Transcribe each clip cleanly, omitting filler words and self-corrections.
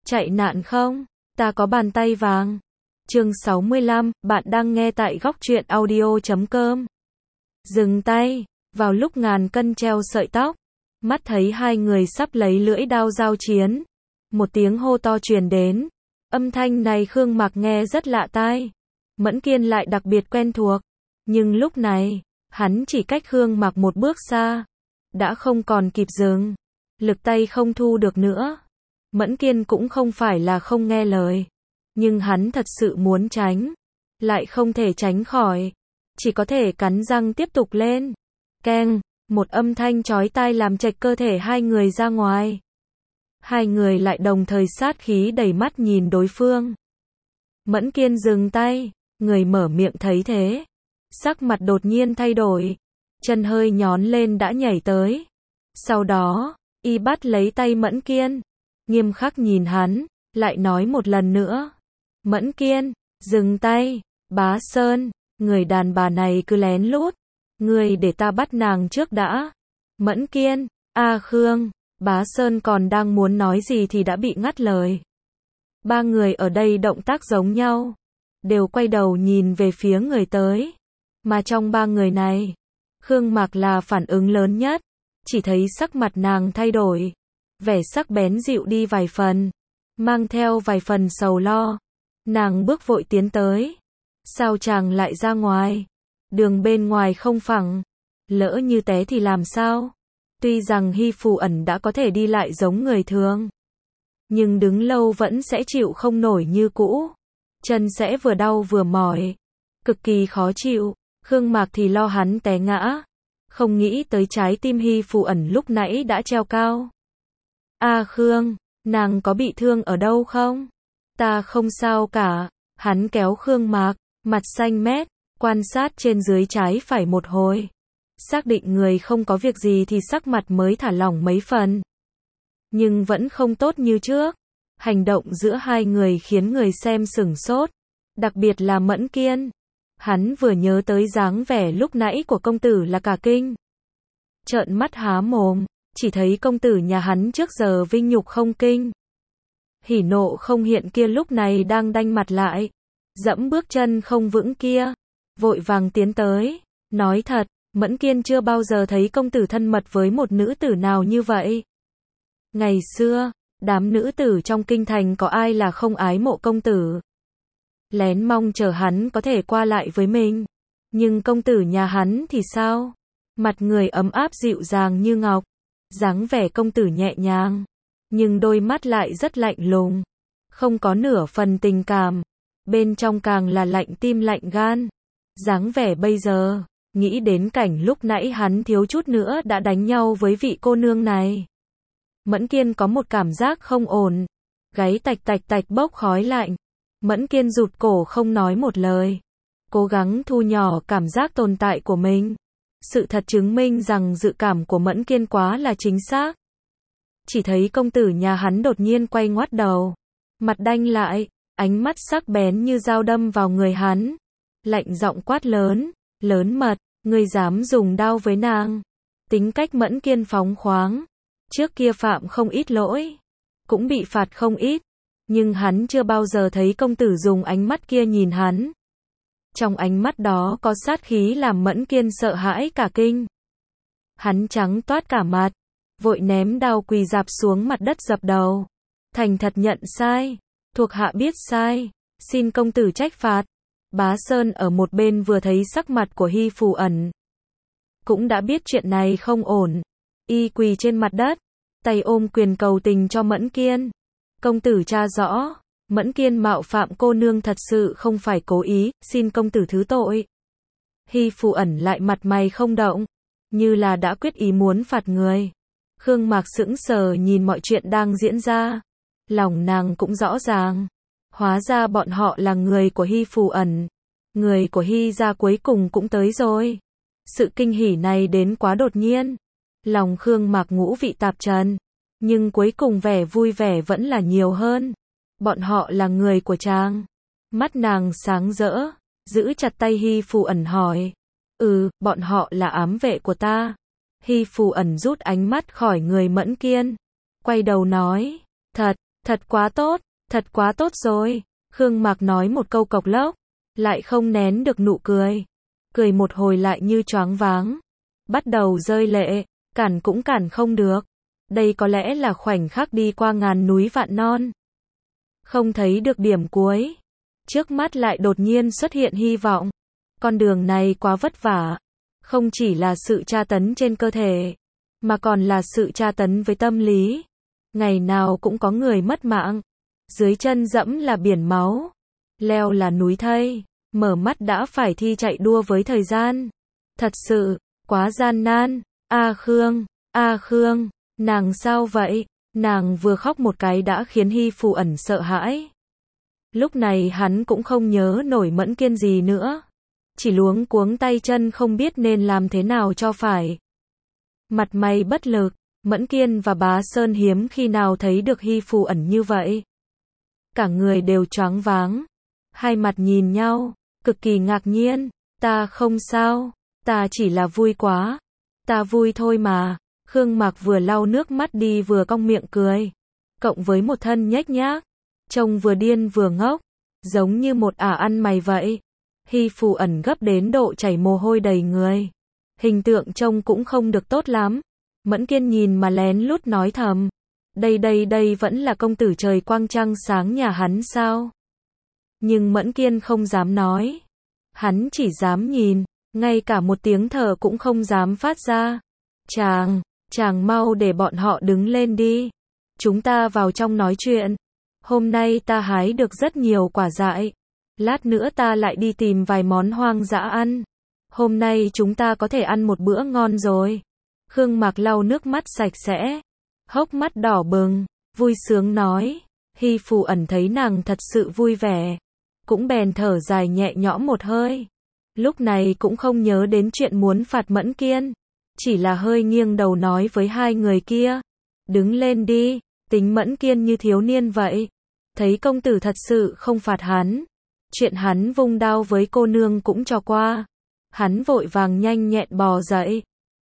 chạy nạn không? Ta có bàn tay vàng. Chương 65, bạn đang nghe tại góc truyện audio.com. Dừng tay, vào lúc ngàn cân treo sợi tóc, mắt thấy hai người sắp lấy lưỡi đao giao chiến. Một tiếng hô to truyền đến. Âm thanh này Khương Mạc nghe rất lạ tai. Mẫn Kiên lại đặc biệt quen thuộc. Nhưng lúc này, hắn chỉ cách Khương Mạc một bước xa. Đã không còn kịp dừng. Lực tay không thu được nữa. Mẫn Kiên cũng không phải là không nghe lời. Nhưng hắn thật sự muốn tránh. Lại không thể tránh khỏi. Chỉ có thể cắn răng tiếp tục lên. Keng, một âm thanh chói tai làm chệch cơ thể hai người ra ngoài. Hai người lại đồng thời sát khí đầy mắt nhìn đối phương. Mẫn Kiên dừng tay. Người mở miệng thấy thế. Sắc mặt đột nhiên thay đổi. Chân hơi nhón lên đã nhảy tới. Sau đó, y bắt lấy tay Mẫn Kiên. Nghiêm khắc nhìn hắn, lại nói một lần nữa. Mẫn Kiên, dừng tay. Bá Sơn, người đàn bà này cứ lén lút. Người để ta bắt nàng trước đã. Mẫn Kiên, Khương. Bá Sơn còn đang muốn nói gì thì đã bị ngắt lời. Ba người ở đây động tác giống nhau. Đều quay đầu nhìn về phía người tới. Mà trong ba người này, Khương Mạc là phản ứng lớn nhất. Chỉ thấy sắc mặt nàng thay đổi. Vẻ sắc bén dịu đi vài phần. Mang theo vài phần sầu lo. Nàng bước vội tiến tới. Sao chàng lại ra ngoài? Đường bên ngoài không phẳng. Lỡ như té thì làm sao? Tuy rằng Hy Phù Ẩn đã có thể đi lại giống người thường. Nhưng đứng lâu vẫn sẽ chịu không nổi như cũ. Chân sẽ vừa đau vừa mỏi. Cực kỳ khó chịu. Khương Mạc thì lo hắn té ngã. Không nghĩ tới trái tim Hy Phù Ẩn lúc nãy đã treo cao. Khương, nàng có bị thương ở đâu không? Ta không sao cả. Hắn kéo Khương Mạc, mặt xanh mét, quan sát trên dưới trái phải một hồi. Xác định người không có việc gì thì sắc mặt mới thả lỏng mấy phần. Nhưng vẫn không tốt như trước. Hành động giữa hai người khiến người xem sửng sốt. Đặc biệt là Mẫn Kiên. Hắn vừa nhớ tới dáng vẻ lúc nãy của công tử là cả kinh. Trợn mắt há mồm, chỉ thấy công tử nhà hắn trước giờ vinh nhục không kinh. Hỉ nộ không hiện kia lúc này đang đanh mặt lại. Dẫm bước chân không vững kia. Vội vàng tiến tới. Nói thật, Mẫn Kiên chưa bao giờ thấy công tử thân mật với một nữ tử nào như vậy. Ngày xưa, đám nữ tử trong kinh thành có ai là không ái mộ công tử. Lén mong chờ hắn có thể qua lại với mình. Nhưng công tử nhà hắn thì sao? Mặt người ấm áp dịu dàng như ngọc. Dáng vẻ công tử nhẹ nhàng. Nhưng đôi mắt lại rất lạnh lùng. Không có nửa phần tình cảm. Bên trong càng là lạnh tim lạnh gan. Dáng vẻ bây giờ, nghĩ đến cảnh lúc nãy hắn thiếu chút nữa đã đánh nhau với vị cô nương này. Mẫn Kiên có một cảm giác không ổn. Gáy tạch tạch tạch bốc khói lạnh. Mẫn Kiên rụt cổ không nói một lời. Cố gắng thu nhỏ cảm giác tồn tại của mình. Sự thật chứng minh rằng dự cảm của Mẫn Kiên quá là chính xác. Chỉ thấy công tử nhà hắn đột nhiên quay ngoắt đầu. Mặt đanh lại, ánh mắt sắc bén như dao đâm vào người hắn. Lạnh giọng quát lớn, lớn mật, ngươi dám dùng đao với nàng. Tính cách Mẫn Kiên phóng khoáng. Trước kia phạm không ít lỗi. Cũng bị phạt không ít. Nhưng hắn chưa bao giờ thấy công tử dùng ánh mắt kia nhìn hắn. Trong ánh mắt đó có sát khí làm Mẫn Kiên sợ hãi cả kinh. Hắn trắng toát cả mặt. Vội ném đao quỳ rạp xuống mặt đất dập đầu. Thành thật nhận sai. Thuộc hạ biết sai. Xin công tử trách phạt. Bá Sơn ở một bên vừa thấy sắc mặt của Hy Phù Ẩn. Cũng đã biết chuyện này không ổn. Y quỳ trên mặt đất. Tay ôm quyền cầu tình cho Mẫn Kiên. Công tử tra rõ. Mẫn Kiên mạo phạm cô nương thật sự không phải cố ý. Xin công tử thứ tội. Hy Phù Ẩn lại mặt mày không động. Như là đã quyết ý muốn phạt người. Khương Mạc sững sờ nhìn mọi chuyện đang diễn ra. Lòng nàng cũng rõ ràng. Hóa ra bọn họ là người của Hy Phù Ẩn. Người của Hy gia cuối cùng cũng tới rồi. Sự kinh hỉ này đến quá đột nhiên. Lòng Khương Mạc ngũ vị tạp trần. Nhưng cuối cùng vẻ vui vẻ vẫn là nhiều hơn. Bọn họ là người của chàng. Mắt nàng sáng rỡ. Giữ chặt tay Hy Phù Ẩn hỏi. Bọn họ là ám vệ của ta. Hy Phù Ẩn rút ánh mắt khỏi người Mẫn Kiên. Quay đầu nói. thật quá tốt rồi. Khương Mạc nói một câu cộc lốc, lại không nén được nụ cười. Cười một hồi lại như choáng váng, bắt đầu rơi lệ, cản cũng cản không được. Đây có lẽ là khoảnh khắc đi qua ngàn núi vạn non, không thấy được điểm cuối. Trước mắt lại đột nhiên xuất hiện hy vọng. Con đường này quá vất vả, không chỉ là sự tra tấn trên cơ thể, mà còn là sự tra tấn với tâm lý. Ngày nào cũng có người mất mạng, dưới chân dẫm là biển máu, leo là núi thây, mở mắt đã phải thi chạy đua với thời gian. Thật sự, quá gian nan. A Khương, nàng sao vậy? Nàng vừa khóc một cái đã khiến Hy Phù Ẩn sợ hãi. Lúc này hắn cũng không nhớ nổi Mẫn Kiên gì nữa, chỉ luống cuống tay chân không biết nên làm thế nào cho phải. Mặt mày bất lực, Mẫn Kiên và Bá Sơn hiếm khi nào thấy được Hy Phù Ẩn như vậy. Cả người đều choáng váng, hai mặt nhìn nhau, cực kỳ ngạc nhiên. Ta không sao, ta chỉ là vui quá. Ta vui thôi mà. Khương Mạc vừa lau nước mắt đi vừa cong miệng cười, cộng với một thân nhếch nhác, trông vừa điên vừa ngốc, giống như một ả ăn mày vậy. Hy Phù Ẩn gấp đến độ chảy mồ hôi đầy người, hình tượng trông cũng không được tốt lắm. Mẫn Kiên nhìn mà lén lút nói thầm, đây vẫn là công tử trời quang trăng sáng nhà hắn sao? Nhưng Mẫn Kiên không dám nói, hắn chỉ dám nhìn, ngay cả một tiếng thở cũng không dám phát ra. Chàng mau để bọn họ đứng lên đi, chúng ta vào trong nói chuyện. Hôm nay ta hái được rất nhiều quả dại, lát nữa ta lại đi tìm vài món hoang dã ăn. Hôm nay chúng ta có thể ăn một bữa ngon rồi. Khương Mạc lau nước mắt sạch sẽ, hốc mắt đỏ bừng, vui sướng nói. Hy Phù Ẩn thấy nàng thật sự vui vẻ, cũng bèn thở dài nhẹ nhõm một hơi. Lúc này cũng không nhớ đến chuyện muốn phạt Mẫn Kiên, chỉ là hơi nghiêng đầu nói với hai người kia, đứng lên đi, tính Mẫn Kiên như thiếu niên vậy. Thấy công tử thật sự không phạt hắn, chuyện hắn vung đao với cô nương cũng cho qua. Hắn vội vàng nhanh nhẹn bò dậy.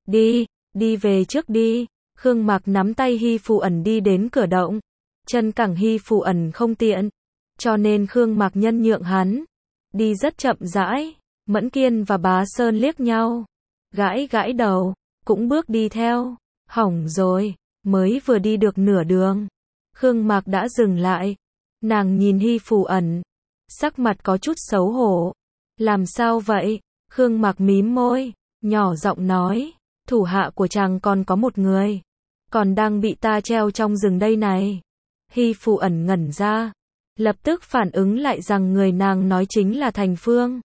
Đi về trước đi. Khương Mạc nắm tay Hy Phù Ẩn đi đến cửa động. Chân cẳng Hy Phù Ẩn không tiện, cho nên Khương Mạc nhân nhượng hắn. Đi rất chậm rãi. Mẫn Kiên và Bá Sơn liếc nhau, gãi đầu, cũng bước đi theo. Hỏng rồi, mới vừa đi được nửa đường, Khương Mạc đã dừng lại. Nàng nhìn Hy Phù Ẩn, sắc mặt có chút xấu hổ. Làm sao vậy? Khương Mạc mím môi, nhỏ giọng nói, thủ hạ của chàng còn có một người, còn đang bị ta treo trong rừng đây này. Hy Phù Ẩn ngẩn ra, lập tức phản ứng lại rằng người nàng nói chính là Thành Phương.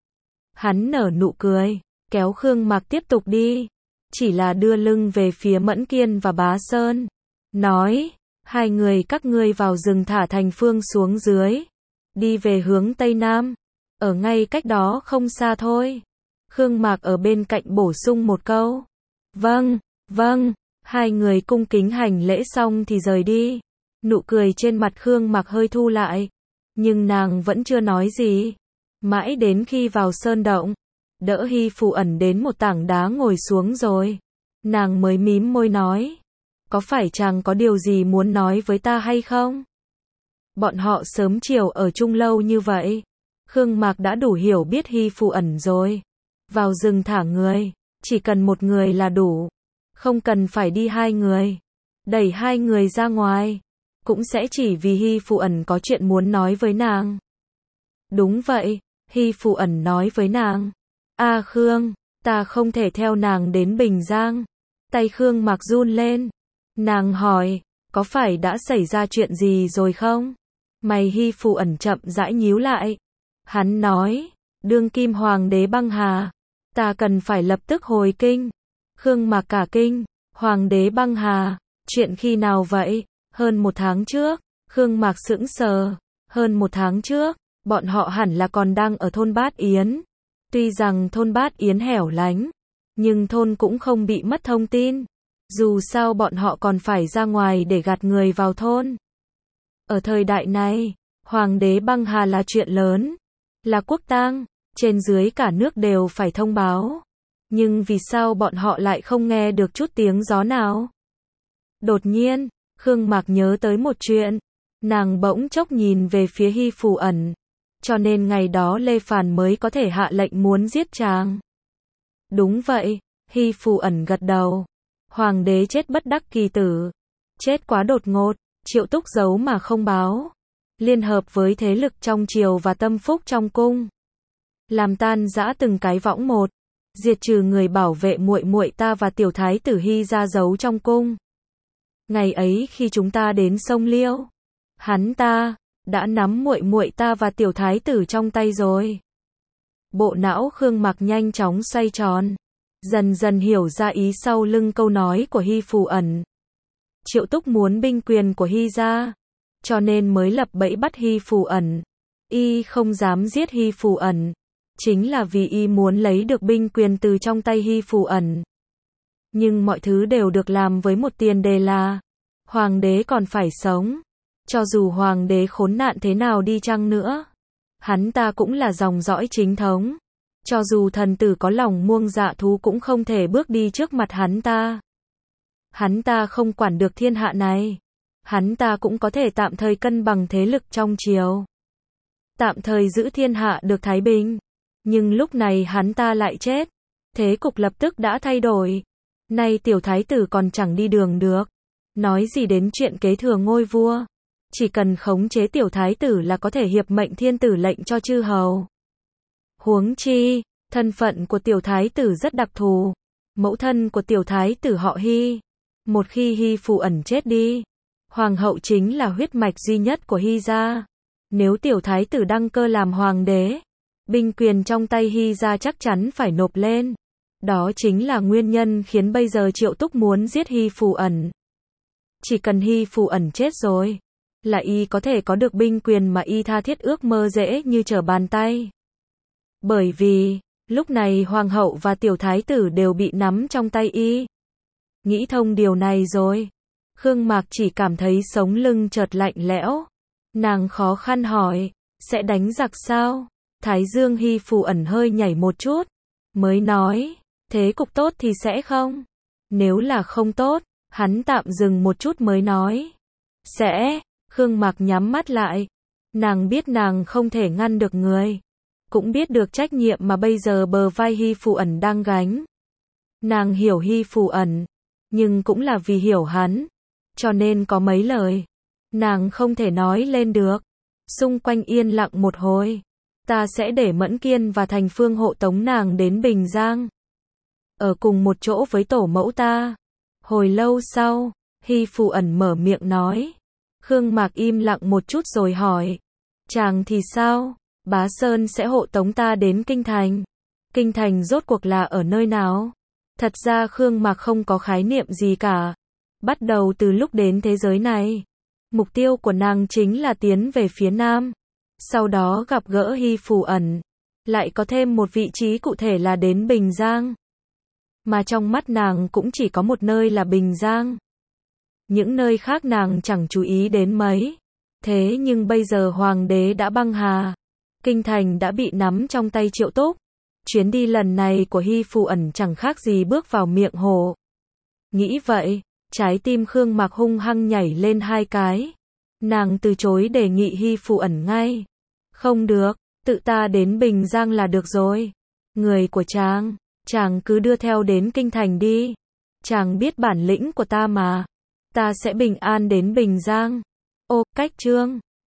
Hắn nở nụ cười, kéo Khương Mạc tiếp tục đi, chỉ là đưa lưng về phía Mẫn Kiên và Bá Sơn, nói, hai người các ngươi vào rừng thả Thành Phương xuống dưới, đi về hướng Tây Nam, ở ngay cách đó không xa thôi. Khương Mạc ở bên cạnh bổ sung một câu, vâng, hai người cung kính hành lễ xong thì rời đi. Nụ cười trên mặt Khương Mạc hơi thu lại, nhưng nàng vẫn chưa nói gì. Mãi đến khi vào sơn động, đỡ Hy Phù Ẩn đến một tảng đá ngồi xuống rồi, nàng mới mím môi nói, có phải chàng có điều gì muốn nói với ta hay không? Bọn họ sớm chiều ở chung lâu như vậy, Khương Mạc đã đủ hiểu biết Hy Phù Ẩn rồi. Vào rừng thả người, chỉ cần một người là đủ, không cần phải đi hai người. Đẩy hai người ra ngoài, cũng sẽ chỉ vì Hy Phù Ẩn có chuyện muốn nói với nàng. Đúng vậy, Hy Phù Ẩn nói với nàng, A Khương, ta không thể theo nàng đến Bình Giang. Tay Khương Mạc run lên, nàng hỏi, có phải đã xảy ra chuyện gì rồi không? Mày Hy Phù Ẩn chậm rãi nhíu lại. Hắn nói, đương kim hoàng đế băng hà, ta cần phải lập tức hồi kinh. Khương Mạc cả kinh, hoàng đế băng hà, chuyện khi nào vậy? Hơn một tháng trước. Khương Mạc sững sờ, hơn một tháng trước, bọn họ hẳn là còn đang ở thôn Bát Yến. Tuy rằng thôn Bát Yến hẻo lánh, nhưng thôn cũng không bị mất thông tin. Dù sao bọn họ còn phải ra ngoài để gạt người vào thôn. Ở thời đại này, hoàng đế băng hà là chuyện lớn, là quốc tang, trên dưới cả nước đều phải thông báo. Nhưng vì sao bọn họ lại không nghe được chút tiếng gió nào? Đột nhiên, Khương Mạc nhớ tới một chuyện. Nàng bỗng chốc nhìn về phía Hy Phù Ẩn. Cho nên ngày đó Lê Phàn mới có thể hạ lệnh muốn giết chàng. Đúng vậy, Hy Phù Ẩn gật đầu. Hoàng đế chết bất đắc kỳ tử. Chết quá đột ngột, Triệu Túc giấu mà không báo. Liên hợp với thế lực trong triều và tâm phúc trong cung. Làm tan rã từng cái võng một. Diệt trừ người bảo vệ muội muội ta và tiểu thái tử Hy ra giấu trong cung. Ngày ấy khi chúng ta đến sông Liêu, hắn ta đã nắm muội muội ta và tiểu thái tử trong tay rồi. Bộ não Khương Mặc nhanh chóng xoay tròn, dần dần hiểu ra ý sau lưng câu nói của Hy Phù Ẩn. Triệu Túc muốn binh quyền của Hy ra, cho nên mới lập bẫy bắt Hy Phù Ẩn. Y không dám giết Hy Phù Ẩn, chính là vì y muốn lấy được binh quyền từ trong tay Hy Phù Ẩn. Nhưng mọi thứ đều được làm với một tiền đề là hoàng đế còn phải sống. Cho dù hoàng đế khốn nạn thế nào đi chăng nữa, hắn ta cũng là dòng dõi chính thống. Cho dù thần tử có lòng muông dạ thú cũng không thể bước đi trước mặt hắn ta. Hắn ta không quản được thiên hạ này. Hắn ta cũng có thể tạm thời cân bằng thế lực trong triều. Tạm thời giữ thiên hạ được thái bình. Nhưng lúc này hắn ta lại chết. Thế cục lập tức đã thay đổi. Nay tiểu thái tử còn chẳng đi đường được. Nói gì đến chuyện kế thừa ngôi vua. Chỉ cần khống chế tiểu thái tử là có thể hiệp mệnh thiên tử lệnh cho chư hầu. Huống chi, thân phận của tiểu thái tử rất đặc thù. Mẫu thân của tiểu thái tử họ Hy. Một khi Hy Phù Ẩn chết đi, hoàng hậu chính là huyết mạch duy nhất của Hy gia. Nếu tiểu thái tử đăng cơ làm hoàng đế, binh quyền trong tay Hy gia chắc chắn phải nộp lên. Đó chính là nguyên nhân khiến bây giờ Triệu Túc muốn giết Hy Phù Ẩn. Chỉ cần Hy Phù Ẩn chết rồi, là y có thể có được binh quyền mà y tha thiết ước mơ dễ như trở bàn tay. Bởi vì, lúc này hoàng hậu và tiểu thái tử đều bị nắm trong tay y. Nghĩ thông điều này rồi, Khương Mạc chỉ cảm thấy sống lưng chợt lạnh lẽo. Nàng khó khăn hỏi, sẽ đánh giặc sao? Thái dương Hy Phù Ẩn hơi nhảy một chút, mới nói, thế cục tốt thì sẽ không. Nếu là không tốt, hắn tạm dừng một chút mới nói, sẽ. Khương Mạc nhắm mắt lại. Nàng biết nàng không thể ngăn được người. Cũng biết được trách nhiệm mà bây giờ bờ vai Hy Phù Ẩn đang gánh. Nàng hiểu Hy Phù Ẩn, nhưng cũng là vì hiểu hắn. Cho nên có mấy lời nàng không thể nói lên được. Xung quanh yên lặng một hồi. Ta sẽ để Mẫn Kiên và Thành Phương hộ tống nàng đến Bình Giang. Ở cùng một chỗ với tổ mẫu ta. Hồi lâu sau, Hy Phù Ẩn mở miệng nói. Khương Mạc im lặng một chút rồi hỏi. Chàng thì sao? Bá Sơn sẽ hộ tống ta đến Kinh Thành. Kinh Thành rốt cuộc là ở nơi nào? Thật ra Khương Mạc không có khái niệm gì cả. Bắt đầu từ lúc đến thế giới này, mục tiêu của nàng chính là tiến về phía Nam. Sau đó gặp gỡ Hy Phù Ẩn. Lại có thêm một vị trí cụ thể là đến Bình Giang. Mà trong mắt nàng cũng chỉ có một nơi là Bình Giang. Những nơi khác nàng chẳng chú ý đến mấy. Thế nhưng bây giờ hoàng đế đã băng hà. Kinh Thành đã bị nắm trong tay Triệu Túc. Chuyến đi lần này của Hy Phù Ẩn chẳng khác gì bước vào miệng hổ. Nghĩ vậy, trái tim Khương Mạc hung hăng nhảy lên hai cái. Nàng từ chối đề nghị Hy Phù Ẩn ngay. Không được, tự ta đến Bình Giang là được rồi. Người của chàng cứ đưa theo đến Kinh Thành đi. Chàng biết bản lĩnh của ta mà. Ta sẽ bình an đến Bình Giang. Ô, cách chương